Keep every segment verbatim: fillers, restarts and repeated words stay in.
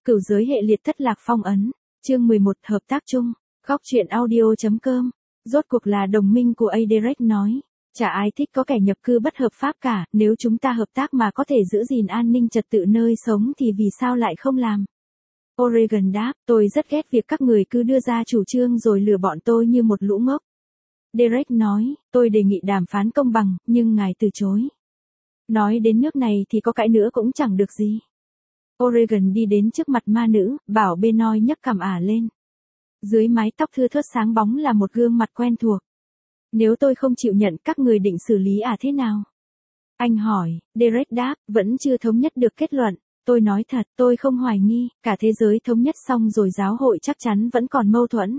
Cửu giới hệ liệt thất lạc phong ấn. Chương mười một hợp tác chung. Góc truyện audio.com. Rốt cuộc là đồng minh của A. Derek nói. Chả ai thích có kẻ nhập cư bất hợp pháp cả, nếu chúng ta hợp tác mà có thể giữ gìn an ninh trật tự nơi sống thì vì sao lại không làm? Oregon đáp, tôi rất ghét việc các người cứ đưa ra chủ trương rồi lừa bọn tôi như một lũ ngốc. Derek nói, tôi đề nghị đàm phán công bằng, nhưng ngài từ chối. Nói đến nước này thì có cãi nữa cũng chẳng được gì. Oregon đi đến trước mặt ma nữ, bảo Benoit nhấc cằm ả lên. Dưới mái tóc thưa thớt sáng bóng là một gương mặt quen thuộc. Nếu tôi không chịu nhận các người định xử lý ả thế nào? Anh hỏi, Derek đáp, vẫn chưa thống nhất được kết luận. Tôi nói thật, tôi không hoài nghi, cả thế giới thống nhất xong rồi giáo hội chắc chắn vẫn còn mâu thuẫn.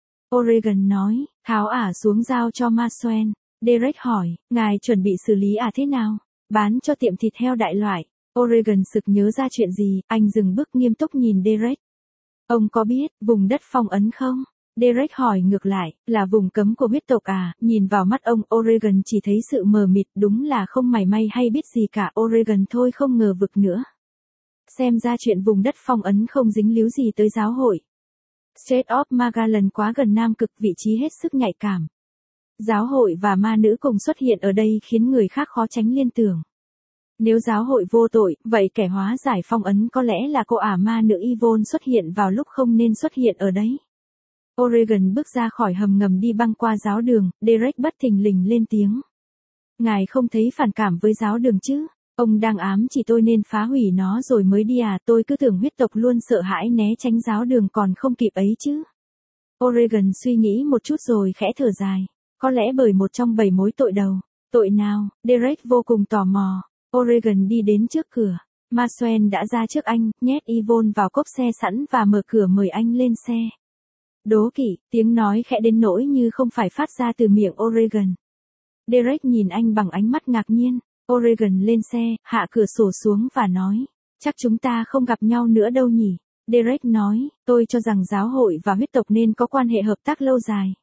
Oregon nói, tháo ả xuống giao cho Maxwell. Derek hỏi, ngài chuẩn bị xử lý ả thế nào? Bán cho tiệm thịt heo đại loại. Oregon sực nhớ ra chuyện gì, anh dừng bước nghiêm túc nhìn Derek. Ông có biết, vùng đất phong ấn không? Derek hỏi ngược lại, là vùng cấm của huyết tộc à? Nhìn vào mắt ông, Oregon chỉ thấy sự mờ mịt, đúng là không mảy may hay biết gì cả. Oregon thôi không ngờ vực nữa. Xem ra chuyện vùng đất phong ấn không dính líu gì tới giáo hội. Strait of Magellan quá gần Nam Cực, vị trí hết sức nhạy cảm. Giáo hội và ma nữ cùng xuất hiện ở đây khiến người khác khó tránh liên tưởng. Nếu giáo hội vô tội, vậy kẻ hóa giải phong ấn có lẽ là cô ả ma nữ Yvonne xuất hiện vào lúc không nên xuất hiện ở đấy. Oregon bước ra khỏi hầm ngầm đi băng qua giáo đường, Derek bất thình lình lên tiếng. Ngài không thấy phản cảm với giáo đường chứ? Ông đang ám chỉ tôi nên phá hủy nó rồi mới đi à? Tôi cứ tưởng huyết tộc luôn sợ hãi né tránh giáo đường còn không kịp ấy chứ. Oregon suy nghĩ một chút rồi khẽ thở dài. Có lẽ bởi một trong bảy mối tội đầu. Tội nào? Derek vô cùng tò mò. Oregon đi đến trước cửa. Maxwell đã ra trước anh, nhét Yvonne vào cốp xe sẵn và mở cửa mời anh lên xe. Đố kỵ, tiếng nói khẽ đến nỗi như không phải phát ra từ miệng Oregon. Derek nhìn anh bằng ánh mắt ngạc nhiên. Oregon lên xe, hạ cửa sổ xuống và nói, chắc chúng ta không gặp nhau nữa đâu nhỉ. Derek nói, tôi cho rằng giáo hội và huyết tộc nên có quan hệ hợp tác lâu dài.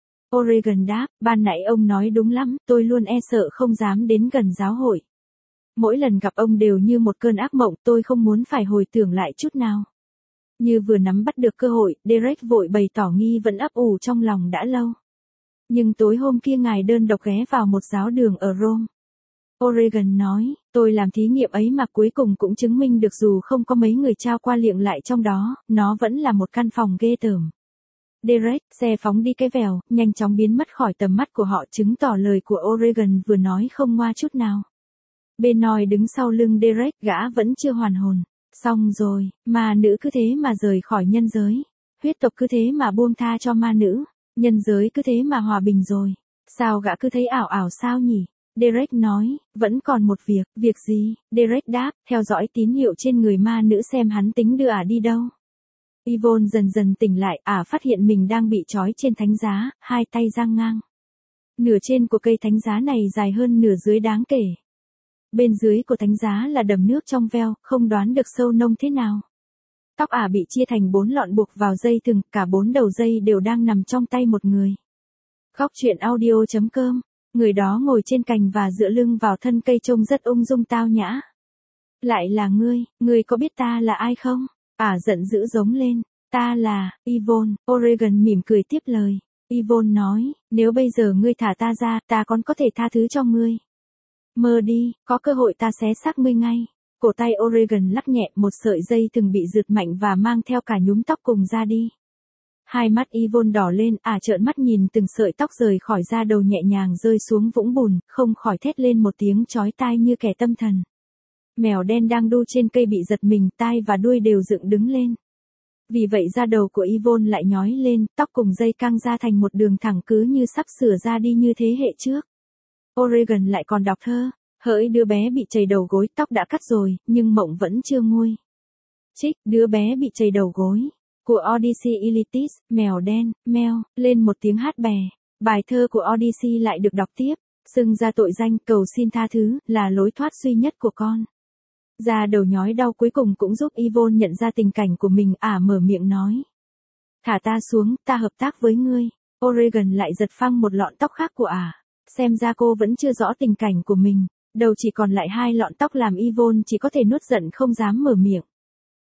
Oregon đáp, ban nãy ông nói đúng lắm, tôi luôn e sợ không dám đến gần giáo hội. Mỗi lần gặp ông đều như một cơn ác mộng, tôi không muốn phải hồi tưởng lại chút nào. Như vừa nắm bắt được cơ hội, Derek vội bày tỏ nghi vẫn ấp ủ trong lòng đã lâu. Nhưng tối hôm kia ngài đơn độc ghé vào một giáo đường ở Rome. Oregon nói, tôi làm thí nghiệm ấy mà cuối cùng cũng chứng minh được dù không có mấy người trao qua liệng lại trong đó, nó vẫn là một căn phòng ghê tởm. Derek, xe phóng đi cái vèo, nhanh chóng biến mất khỏi tầm mắt của họ, chứng tỏ lời của Oregon vừa nói không ngoa chút nào. Benoit đứng sau lưng Derek, gã vẫn chưa hoàn hồn. Xong rồi, ma nữ cứ thế mà rời khỏi nhân giới. Huyết tộc cứ thế mà buông tha cho ma nữ. Nhân giới cứ thế mà hòa bình rồi. Sao gã cứ thấy ảo ảo sao nhỉ? Derek nói, vẫn còn một việc. Việc gì? Derek đáp, theo dõi tín hiệu trên người ma nữ xem hắn tính đưa ả đi đâu. Yvonne dần dần tỉnh lại, ả phát hiện mình đang bị trói trên thánh giá, hai tay giang ngang. Nửa trên của cây thánh giá này dài hơn nửa dưới đáng kể. Bên dưới của thánh giá là đầm nước trong veo, không đoán được sâu nông thế nào. Tóc ả bị chia thành bốn lọn buộc vào dây thừng, cả bốn đầu dây đều đang nằm trong tay một người. Góc truyện audio.com. Người đó ngồi trên cành và dựa lưng vào thân cây trông rất ung dung tao nhã. Lại là ngươi, ngươi có biết ta là ai không? Ả giận dữ giống lên. Ta là, Yvonne. Oregon mỉm cười tiếp lời. Yvonne nói, nếu bây giờ ngươi thả ta ra, ta còn có thể tha thứ cho ngươi. Mơ đi, có cơ hội ta xé xác ngươi ngay. Cổ tay Oregon lắc nhẹ, một sợi dây từng bị rượt mạnh và mang theo cả nhúm tóc cùng ra đi. Hai mắt Yvonne đỏ lên, ả trợn mắt nhìn từng sợi tóc rời khỏi da đầu nhẹ nhàng rơi xuống vũng bùn, không khỏi thét lên một tiếng chói tai như kẻ tâm thần. Mèo đen đang đu trên cây bị giật mình, tai và đuôi đều dựng đứng lên. Vì vậy da đầu của Yvonne lại nhói lên, tóc cùng dây căng ra thành một đường thẳng cứ như sắp sửa ra đi như thế hệ trước. Oregon lại còn đọc thơ, hỡi đứa bé bị chày đầu gối, tóc đã cắt rồi, nhưng mộng vẫn chưa nguôi. Trích, đứa bé bị chày đầu gối. Của Odysseus, mèo đen, meo, lên một tiếng hát bè. Bài thơ của Odyssey lại được đọc tiếp. Xưng ra tội danh, cầu xin tha thứ, là lối thoát duy nhất của con. Da đầu nhói đau cuối cùng cũng giúp Yvonne nhận ra tình cảnh của mình, ả mở miệng nói. Thả ta xuống, ta hợp tác với ngươi. Oregon lại giật phăng một lọn tóc khác của ả. Xem ra cô vẫn chưa rõ tình cảnh của mình. Đầu chỉ còn lại hai lọn tóc làm Yvonne chỉ có thể nuốt giận không dám mở miệng.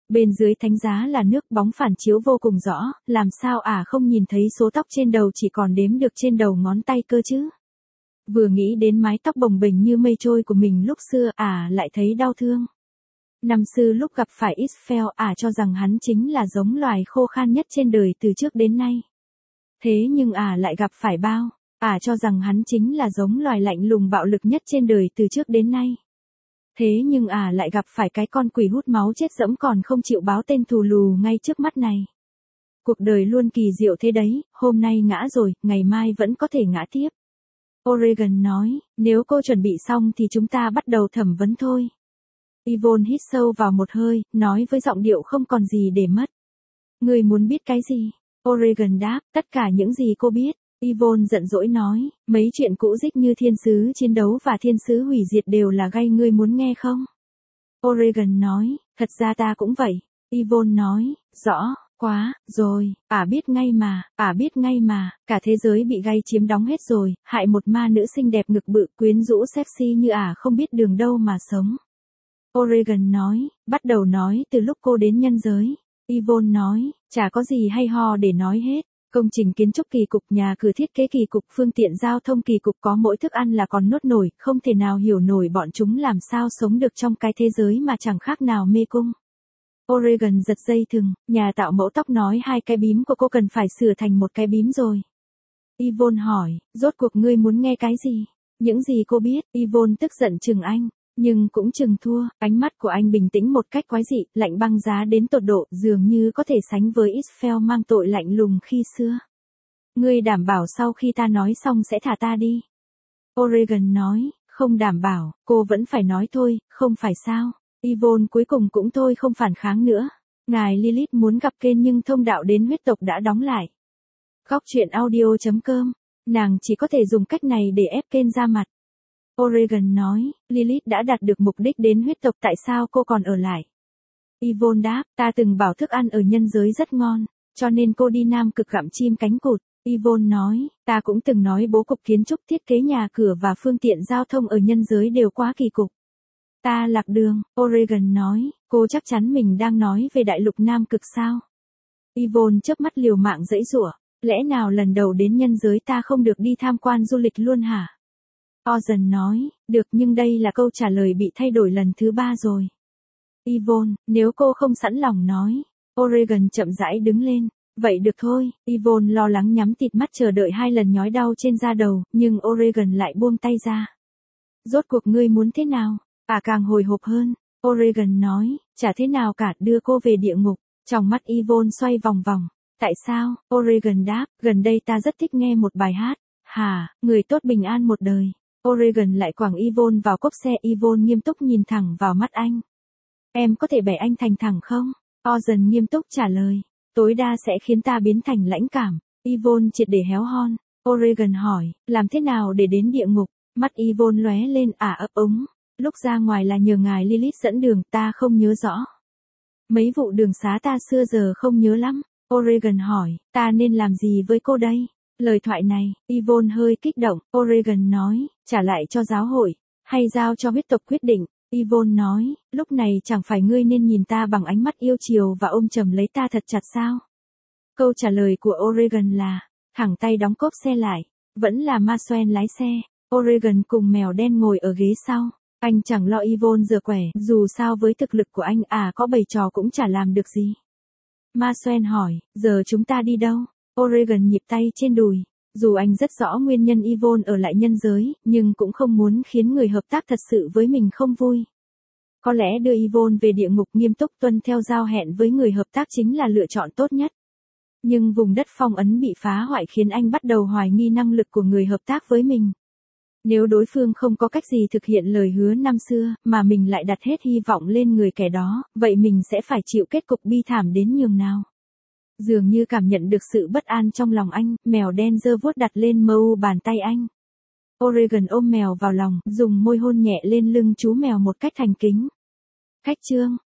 Bên dưới thánh giá là nước, bóng phản chiếu vô cùng rõ, làm sao ả không nhìn thấy số tóc trên đầu chỉ còn đếm được trên đầu ngón tay cơ chứ. Vừa nghĩ đến mái tóc bồng bềnh như mây trôi của mình lúc xưa, ả lại thấy đau thương. Năm xưa lúc gặp phải Israfel, ả cho rằng hắn chính là giống loài khô khan nhất trên đời từ trước đến nay. Thế nhưng ả lại gặp phải bao, ả cho rằng hắn chính là giống loài lạnh lùng bạo lực nhất trên đời từ trước đến nay. Thế nhưng ả lại gặp phải cái con quỷ hút máu chết dẫm còn không chịu báo tên thù lù ngay trước mắt này. Cuộc đời luôn kỳ diệu thế đấy, hôm nay ngã rồi, ngày mai vẫn có thể ngã tiếp. O'Regan nói, nếu cô chuẩn bị xong thì chúng ta bắt đầu thẩm vấn thôi. Yvonne hít sâu vào một hơi, nói với giọng điệu không còn gì để mất. Người muốn biết cái gì? O'Regan đáp, tất cả những gì cô biết. Yvonne giận dỗi nói, mấy chuyện cũ dích như thiên sứ chiến đấu và thiên sứ hủy diệt đều là gay, ngươi muốn nghe không? O'Regan nói, thật ra ta cũng vậy. Yvonne nói, rõ, quá, rồi, ả biết ngay mà, ả biết ngay mà, cả thế giới bị gay chiếm đóng hết rồi, hại một ma nữ xinh đẹp ngực bự quyến rũ sexy như ả không biết đường đâu mà sống. O'Regan nói, bắt đầu nói từ lúc cô đến nhân giới. Yvonne nói, chả có gì hay ho để nói hết. Công trình kiến trúc kỳ cục, nhà cửa thiết kế kỳ cục, phương tiện giao thông kỳ cục, có mỗi thức ăn là còn nuốt nổi, không thể nào hiểu nổi bọn chúng làm sao sống được trong cái thế giới mà chẳng khác nào mê cung. O'Regan giật dây thừng, nhà tạo mẫu tóc nói hai cái bím của cô cần phải sửa thành một cái bím rồi. Yvonne hỏi, rốt cuộc ngươi muốn nghe cái gì? Những gì cô biết? Yvonne tức giận chừng anh, nhưng cũng chừng thua, ánh mắt của anh bình tĩnh một cách quái dị, lạnh băng giá đến tột độ, dường như có thể sánh với Israfel mang tội lạnh lùng khi xưa. Ngươi đảm bảo sau khi ta nói xong sẽ thả ta đi. O'Regan nói, không đảm bảo, cô vẫn phải nói thôi, không phải sao. Yvonne cuối cùng cũng thôi không phản kháng nữa. Ngài Lilith muốn gặp Ken nhưng thông đạo đến huyết tộc đã đóng lại. Góc truyện audio chấm com, nàng chỉ có thể dùng cách này để ép Ken ra mặt. O'Regan nói, Lilith đã đạt được mục đích đến huyết tộc, tại sao cô còn ở lại? Yvonne đáp, ta từng bảo thức ăn ở nhân giới rất ngon, cho nên cô đi Nam Cực gặm chim cánh cụt. Yvonne nói, ta cũng từng nói bố cục kiến trúc, thiết kế nhà cửa và phương tiện giao thông ở nhân giới đều quá kỳ cục. Ta lạc đường. O'Regan nói, cô chắc chắn mình đang nói về đại lục Nam Cực sao? Yvonne chớp mắt liều mạng giãy giụa, lẽ nào lần đầu đến nhân giới ta không được đi tham quan du lịch luôn hả? Ozen nói, được, nhưng đây là câu trả lời bị thay đổi lần thứ ba rồi. Yvonne, nếu cô không sẵn lòng nói. O'Regan chậm rãi đứng lên, vậy được thôi. Yvonne lo lắng nhắm tịt mắt chờ đợi hai lần nhói đau trên da đầu, nhưng O'Regan lại buông tay ra. Rốt cuộc ngươi muốn thế nào? À càng hồi hộp hơn. O'Regan nói, chả thế nào cả, đưa cô về địa ngục. Trong mắt Yvonne xoay vòng vòng. Tại sao? O'Regan đáp, gần đây ta rất thích nghe một bài hát. Hả, người tốt bình an một đời. O'Regan lại quẳng Yvonne vào cốp xe. Yvonne nghiêm túc nhìn thẳng vào mắt anh. Em có thể bẻ anh thành thẳng không? Ozen nghiêm túc trả lời. Tối đa sẽ khiến ta biến thành lãnh cảm. Yvonne triệt để héo hon. O'Regan hỏi, làm thế nào để đến địa ngục? Mắt Yvonne lóe lên, ả ấp úng. Lúc ra ngoài là nhờ ngài Lilith dẫn đường, ta không nhớ rõ. Mấy vụ đường xá ta xưa giờ không nhớ lắm. O'Regan hỏi, ta nên làm gì với cô đây? Lời thoại này, Yvonne hơi kích động. O'Regan nói, trả lại cho giáo hội, hay giao cho huyết tộc quyết định. Yvonne nói, lúc này chẳng phải ngươi nên nhìn ta bằng ánh mắt yêu chiều và ôm chầm lấy ta thật chặt sao? Câu trả lời của O'Regan là, thẳng tay đóng cốp xe lại, vẫn là Maxwell lái xe. O'Regan cùng mèo đen ngồi ở ghế sau. Anh chẳng lo Yvonne giờ quẻ, dù sao với thực lực của anh à có bày trò cũng chả làm được gì. Maxwell hỏi, giờ chúng ta đi đâu? O'Regan nhịp tay trên đùi. Dù anh rất rõ nguyên nhân Yvonne ở lại nhân giới, nhưng cũng không muốn khiến người hợp tác thật sự với mình không vui. Có lẽ đưa Yvonne về địa ngục nghiêm túc tuân theo giao hẹn với người hợp tác chính là lựa chọn tốt nhất. Nhưng vùng đất phong ấn bị phá hoại khiến anh bắt đầu hoài nghi năng lực của người hợp tác với mình. Nếu đối phương không có cách gì thực hiện lời hứa năm xưa, mà mình lại đặt hết hy vọng lên người kẻ đó, vậy mình sẽ phải chịu kết cục bi thảm đến nhường nào. Dường như cảm nhận được sự bất an trong lòng anh, mèo đen giơ vuốt đặt lên mu bàn tay anh. O'Regan ôm mèo vào lòng, dùng môi hôn nhẹ lên lưng chú mèo một cách thành kính. Khách trương,